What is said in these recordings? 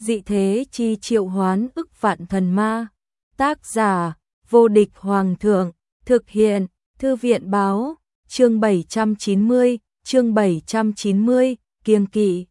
dị thế chi triệu hoán ức vạn thần ma. Tác giả, vô địch hoàng thượng, thực hiện, thư viện báo, chương 790, kiêng kỵ.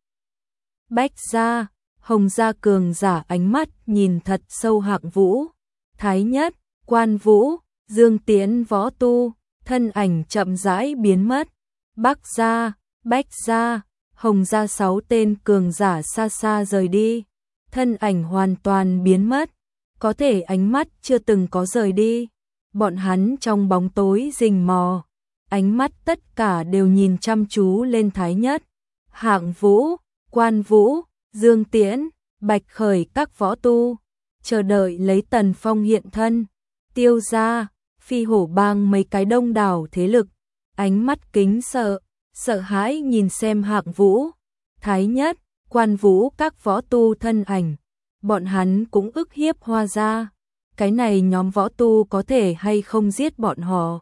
Bách gia, Hồng gia cường giả ánh mắt nhìn thật sâu Hạng Vũ, Thái Nhất, Quan Vũ, Dương Tiễn võ tu, thân ảnh chậm rãi biến mất. Bắc gia, Bách gia, Hồng gia 6 tên cường giả xa xa rời đi, thân ảnh hoàn toàn biến mất, có thể ánh mắt chưa từng có rời đi. Bọn hắn trong bóng tối rình mò, ánh mắt tất cả đều nhìn chăm chú lên Thái Nhất, Hạng Vũ, Quan Vũ, Dương Tiễn, Bạch Khởi các võ tu, chờ đợi lấy Tần Phong hiện thân. Tiêu gia, Phi Hổ bang mấy cái đông đảo thế lực, ánh mắt kính sợ, sợ hãi nhìn xem Hạng Vũ, Thái Nhất, Quan Vũ các võ tu thân ảnh. Bọn hắn cũng ức hiếp Hoa gia, cái này nhóm võ tu có thể hay không giết bọn họ,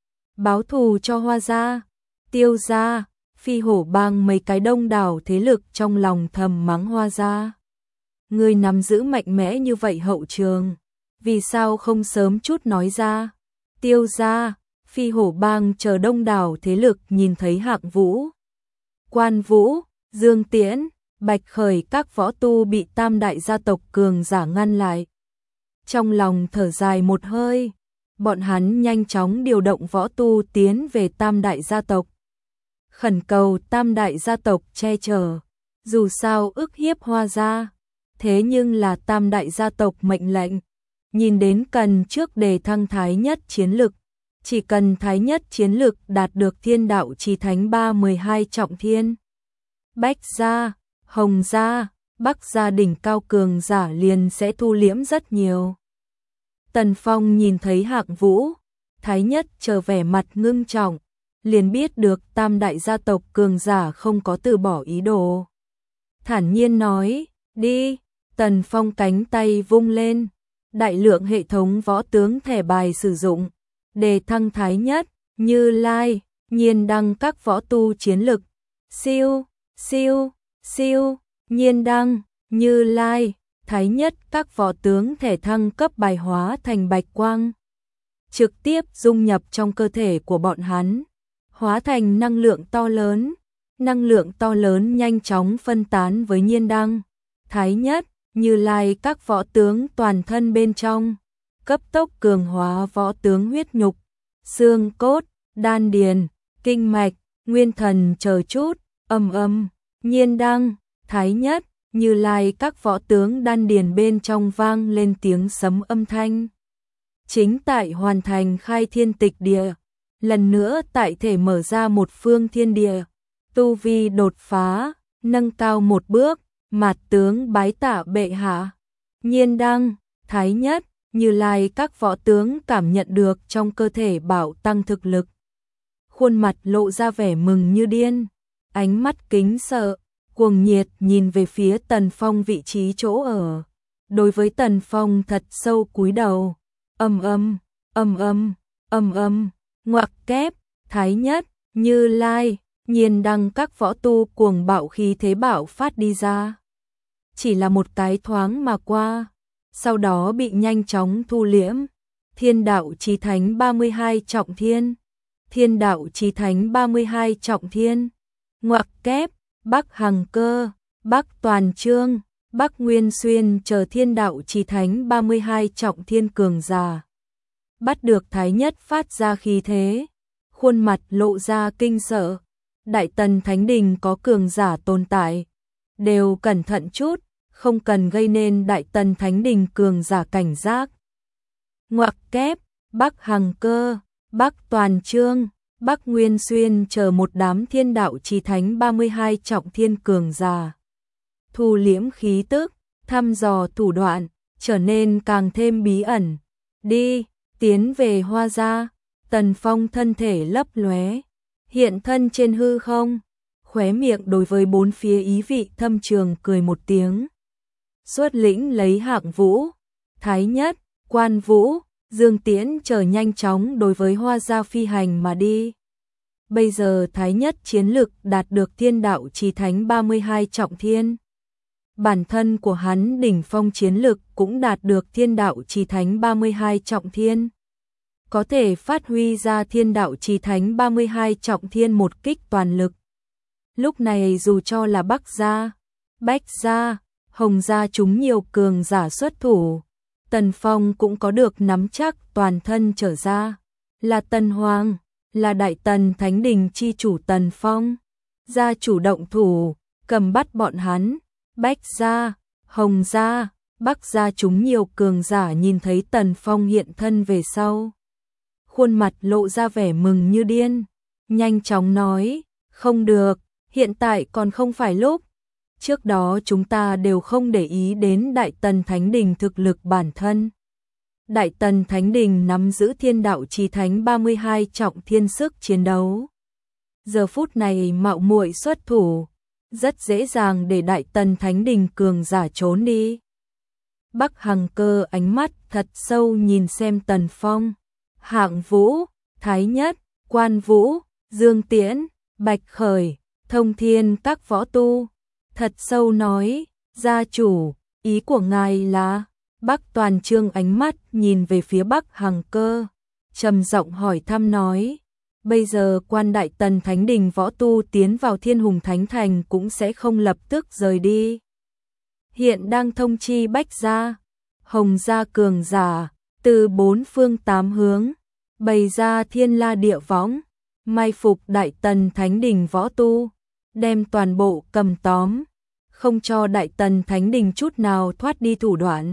báo thù cho Hoa gia. Tiêu gia, Phi Hổ bang mấy cái đông đảo thế lực trong lòng thầm mắng Hoa gia. Người nắm giữ mạnh mẽ như vậy hậu trường, vì sao không sớm chút nói ra? Tiêu gia, Phi Hổ bang chờ đông đảo thế lực nhìn thấy Hạng Vũ, Quan Vũ, Dương Tiễn, Bạch Khởi các võ tu bị tam đại gia tộc cường giả ngăn lại. Trong lòng thở dài một hơi, bọn hắn nhanh chóng điều động võ tu tiến về tam đại gia tộc, khẩn cầu tam đại gia tộc che chở, dù sao ức hiếp Hoa gia, thế nhưng là tam đại gia tộc mệnh lệnh, nhìn đến cần trước đề thăng Thái Nhất chiến lực, chỉ cần Thái Nhất chiến lực đạt được thiên đạo chí thánh 12 trọng thiên. Bách gia, Hồng gia, Bắc gia đỉnh cao cường giả liền sẽ thu liễm rất nhiều. Tần Phong nhìn thấy Hạng Vũ, Thái Nhất chờ vẻ mặt ngưng trọng, liền biết được tam đại gia tộc cường giả không có từ bỏ ý đồ. Thản nhiên nói, đi. Tần Phong cánh tay vung lên, đại lượng hệ thống võ tướng thẻ bài sử dụng, đề thăng Thái Nhất, Như Lai, Nhiên Đăng các võ tu chiến lực. Siêu, siêu, siêu, Nhiên Đăng, Như Lai, Thái Nhất các võ tướng thể thăng cấp bài hóa thành bạch quang, trực tiếp dung nhập trong cơ thể của bọn hắn, hóa thành năng lượng to lớn. Năng lượng to lớn nhanh chóng phân tán với Nhiên Đăng, Thái Nhất, Như Lai các võ tướng toàn thân bên trong, cấp tốc cường hóa võ tướng huyết nhục, xương cốt, đan điền, kinh mạch, nguyên thần chờ chút. Nhiên Đăng, Thái Nhất, Như Lai các võ tướng đan điền bên trong vang lên tiếng sấm âm thanh. Chính tại hoàn thành khai thiên tịch địa, lần nữa tại thể mở ra một phương thiên địa, tu vi đột phá, nâng cao một bước, mạt tướng bái tạ bệ hạ. Nhiên Đăng, Thái Nhất, Như Lai các võ tướng cảm nhận được trong cơ thể bạo tăng thực lực, khuôn mặt lộ ra vẻ mừng như điên, ánh mắt kính sợ, cuồng nhiệt nhìn về phía Tần Phong vị trí chỗ ở. Đối với Tần Phong thật sâu cúi đầu. Ngoặc kép, Thái Nhất, Như Lai, Nhiên Đăng các võ tu cuồng bạo khí thế bạo phát đi ra. Chỉ là một cái thoáng mà qua, sau đó bị nhanh chóng thu liễm. Thiên đạo chí thánh 32 trọng thiên, thiên đạo chí thánh 32 trọng thiên. Ngoặc kép, Bắc Hằng Cơ, Bắc Toàn Trương, Bắc Nguyên Xuyên chờ thiên đạo chí thánh 32 trọng thiên cường giả. Bắt được Thái Nhất phát ra khí thế, khuôn mặt lộ ra kinh sợ. Đại Tần Thánh Đình có cường giả tồn tại, đều cẩn thận chút, không cần gây nên Đại Tần Thánh Đình cường giả cảnh giác. Ngoặc kép, Bắc Hằng Cơ, Bắc Toàn Trương, Bắc Nguyên Xuyên chờ một đám thiên đạo chí thánh 32 trọng thiên cường giả. Thu liễm khí tức, thăm dò thủ đoạn, trở nên càng thêm bí ẩn. Đi, tiến về Hoa gia. Tần Phong thân thể lấp lóe, hiện thân trên hư không, khóe miệng đối với bốn phía ý vị thâm trường cười một tiếng. Xuất lĩnh lấy Hạng Vũ, Thái Nhất, Quan Vũ, Dương Tiễn chờ nhanh chóng đối với Hoa gia phi hành mà đi. Bây giờ Thái Nhất chiến lực đạt được thiên đạo chí thánh 32 trọng thiên. bản thân của hắn đỉnh phong chiến lực cũng đạt được thiên đạo chí thánh 32 trọng thiên. Có thể phát huy ra thiên đạo chí thánh 32 trọng thiên một kích toàn lực. Lúc này dù cho là Bắc gia, Bách gia, Hồng gia chúng nhiều cường giả xuất thủ, Tần Phong cũng có được nắm chắc toàn thân trở ra. Là Tần Hoàng, là Đại Tần Thánh Đình chi chủ Tần Phong, gia chủ động thủ, cầm bắt bọn hắn. Bách gia, Hồng gia, Bắc gia chúng nhiều cường giả nhìn thấy Tần Phong hiện thân về sau. Khuôn mặt lộ ra vẻ mừng như điên, nhanh chóng nói, không được, hiện tại còn không phải lúc. Trước đó chúng ta đều không để ý đến Đại Tần Thánh Đình thực lực bản thân. Đại Tần Thánh Đình nắm giữ thiên đạo chí thánh 32 trọng thiên sức chiến đấu. Giờ phút này mạo muội xuất thủ, rất dễ dàng để Đại Tần Thánh Đình cường giả trốn đi. Bắc Hằng Cơ ánh mắt thật sâu nhìn xem Tần Phong, Hạng Vũ, Thái Nhất, Quan Vũ, Dương Tiễn, Bạch Khởi, Thông Thiên các võ tu. Thật sâu nói, gia chủ, ý của ngài là? Bắc Toàn Trương ánh mắt nhìn về phía Bắc Hằng Cơ, trầm giọng hỏi thăm nói, bây giờ quan Đại Tần Thánh Đình võ tu tiến vào Thiên Hùng Thánh Thành cũng sẽ không lập tức rời đi. Hiện đang thông chi Bách gia, Hồng gia cường giả, từ 4 phương 8 hướng, bày ra thiên la địa võng, mai phục Đại Tần Thánh Đình võ tu, đem toàn bộ cầm tóm, không cho Đại Tần Thánh Đình chút nào thoát đi thủ đoạn.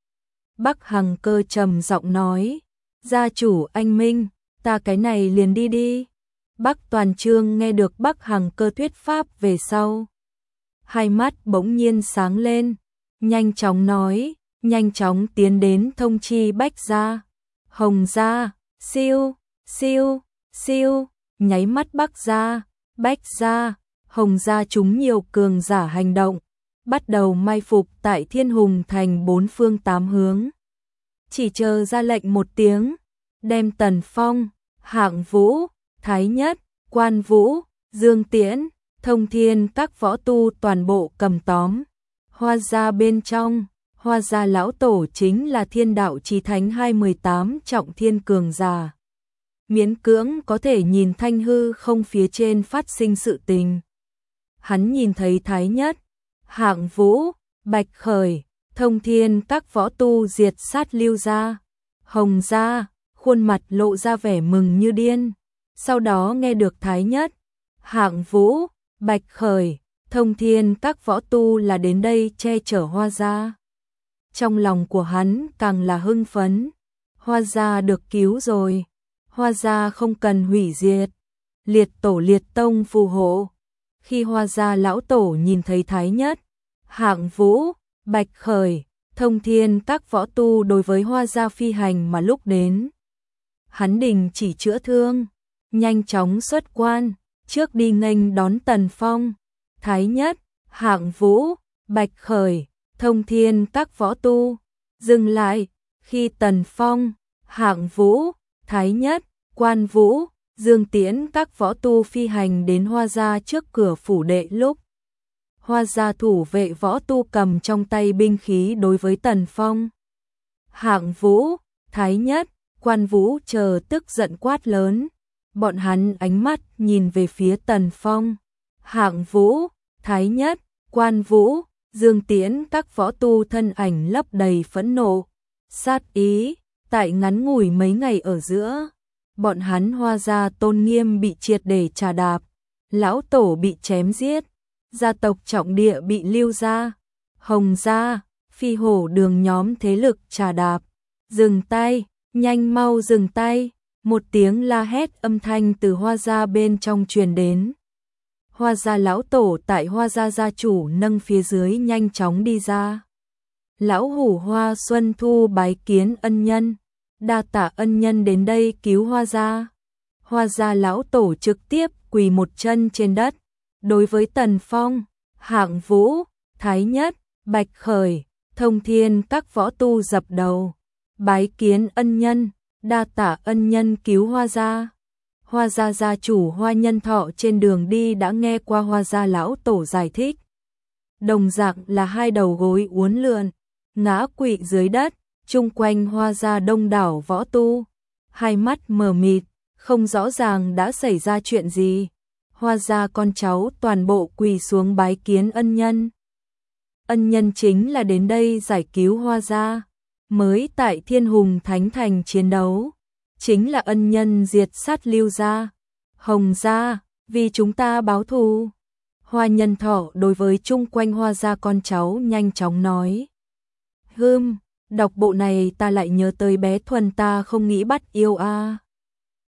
Bắc Hằng Cơ trầm giọng nói, gia chủ anh minh, ta cái này liền đi đi. Bắc Toàn Trương nghe được Bắc Hằng Cơ thuyết pháp về sau, hai mắt bỗng nhiên sáng lên, nhanh chóng nói, nhanh chóng tiến đến thông chi Bách gia, Hồng gia, siêu, siêu, siêu, nháy mắt Bắc gia, Bách gia, Hồng gia chúng nhiều cường giả hành động, bắt đầu mai phục tại Thiên Hùng Thành 4 phương 8 hướng. Chỉ chờ ra lệnh một tiếng, đem Tần Phong, Hạng Vũ, Thái Nhất, Quan Vũ, Dương Tiễn, Thông Thiên các võ tu toàn bộ cầm tóm. Hoa gia bên trong, Hoa gia lão tổ chính là thiên đạo chí thánh 218 trọng thiên cường giả. Miễn cưỡng có thể nhìn thanh hư không phía trên phát sinh sự tình. Hắn nhìn thấy Thái Nhất, Hạng Vũ, Bạch Khởi, Thông Thiên các võ tu diệt sát Lưu gia, Hồng gia, khuôn mặt lộ ra vẻ mừng như điên. Sau đó nghe được Thái Nhất, Hạng Vũ, Bạch Khởi, Thông Thiên các võ tu là đến đây che chở Hoa gia. Trong lòng của hắn càng là hưng phấn, Hoa gia được cứu rồi, Hoa gia không cần hủy diệt, liệt tổ liệt tông phù hộ. Khi Hoa gia lão tổ nhìn thấy Thái Nhất, Hạng Vũ, Bạch Khởi, Thông Thiên các võ tu đối với Hoa gia phi hành mà lúc đến, hắn đình chỉ chữa thương, nhanh chóng xuất quan, trước đi nghênh đón Tần Phong. Thái Nhất, Hạng Vũ, Bạch Khởi, Thông Thiên các võ tu dừng lại. Khi Tần Phong, Hạng Vũ, Thái Nhất, Quan Vũ, Dương Tiễn các võ tu phi hành đến Hoa gia trước cửa phủ đệ lúc, Hoa gia thủ vệ võ tu cầm trong tay binh khí đối với Tần Phong, Hạng Vũ, Thái Nhất, Quan Vũ chờ tức giận quát lớn. Bọn hắn ánh mắt nhìn về phía Tần Phong, Hạng Vũ, Thái Nhất, Quan Vũ, Dương Tiễn các võ tu thân ảnh lấp đầy phẫn nộ, sát ý. Tại ngắn ngủi mấy ngày ở giữa, bọn hắn Hoa gia tôn nghiêm bị triệt để trà đạp, lão tổ bị chém giết, gia tộc trọng địa bị Lưu gia, Hồng gia, Phi Hổ Đường nhóm thế lực trà đạp. Dừng tay, nhanh mau dừng tay. Một tiếng la hét âm thanh từ Hoa gia bên trong truyền đến. Hoa gia lão tổ tại Hoa gia gia chủ nâng phía dưới nhanh chóng đi ra. Lão hủ Hoa Xuân Thu bái kiến ân nhân, đa tạ ân nhân đến đây cứu Hoa gia. Hoa gia lão tổ trực tiếp quỳ một chân trên đất, đối với Tần Phong, Hạng Vũ, Thái Nhất, Bạch Khởi, Thông Thiên các võ tu dập đầu, bái kiến ân nhân, đa tạ ân nhân cứu Hoa gia. Hoa gia gia chủ Hoa Nhân Thọ trên đường đi đã nghe qua Hoa gia lão tổ giải thích. đồng dạng là hai đầu gối uốn lượn, ngã quỵ dưới đất, chung quanh Hoa gia đông đảo võ tu, hai mắt mờ mịt, không rõ ràng đã xảy ra chuyện gì. Hoa gia con cháu toàn bộ quỳ xuống bái kiến ân nhân. Ân nhân chính là đến đây giải cứu Hoa gia, mới tại Thiên Hùng Thánh Thành chiến đấu, chính là ân nhân diệt sát Lưu gia, Hồng gia, vì chúng ta báo thù. Hoa Nhân Thọ đối với chung quanh Hoa gia con cháu nhanh chóng nói. Đọc bộ này ta lại nhớ tới bé Thuần ta không nghĩ bắt yêu a.